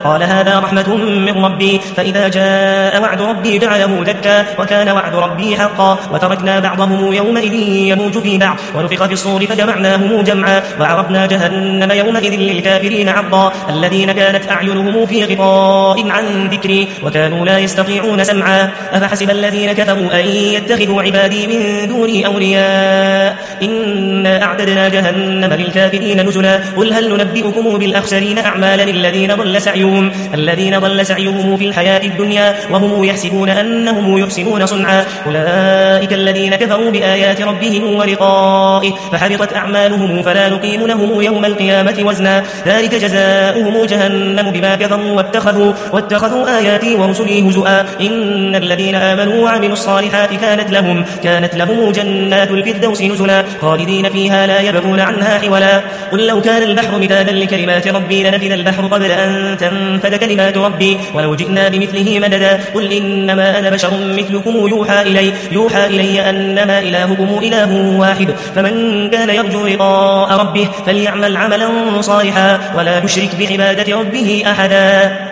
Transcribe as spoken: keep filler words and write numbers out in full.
قال هذا رحمة من ربي فإذا جاء وعد ربي جعله دكا وكان وعد ربي حقا وتركنا بعضهم يومئذ يموج في بعض ونفخ في الصور فجمعناهم جمعا وعرضنا جهنم يومئذ للكافرين عرضا الذين كانت أعينهم في غطاء عن ذكري وكانوا لا يستطيعون سمعا أفحسب الذين كفروا أن يتخذوا عبادي من دوني أولياء إنا أعتدنا جهنم للكافرين نزلا قل هل ننبئكم بالأخسرين أعمالا الذين ضل سعيهم الذين ضل سعيهم في الحياة الدنيا وهم يحسبون أنهم يحسنون صنعا أولئك الذين كفروا بآيات ربهم ولقائه فحبطت أعمالهم فلا نقيم لهم يوم القيامة وزنا ذلك جزاؤهم جهنم بما كفروا واتخذوا, واتخذوا آياتي ورسلي هزؤا إن الذين آمنوا وعملوا الصالحات كانت لهم, كانت لهم جنات الفردوس نزلا خالدين فيها لا يبغون عنها حولا قل لو كان البحر مدادا لكلمات ربي لنفذ البحر قبل أن تنفذ كلمات ربي ولو جئنا بمثله مددا قل إنما أنا بشر مثلكم يوحى إلي, يوحى إلي أنما إلهكم إله واحد فمن كان يرجو لقاء ربه فليعمل عملا صالحا ولا يشرك بعبادة ربه أحدا.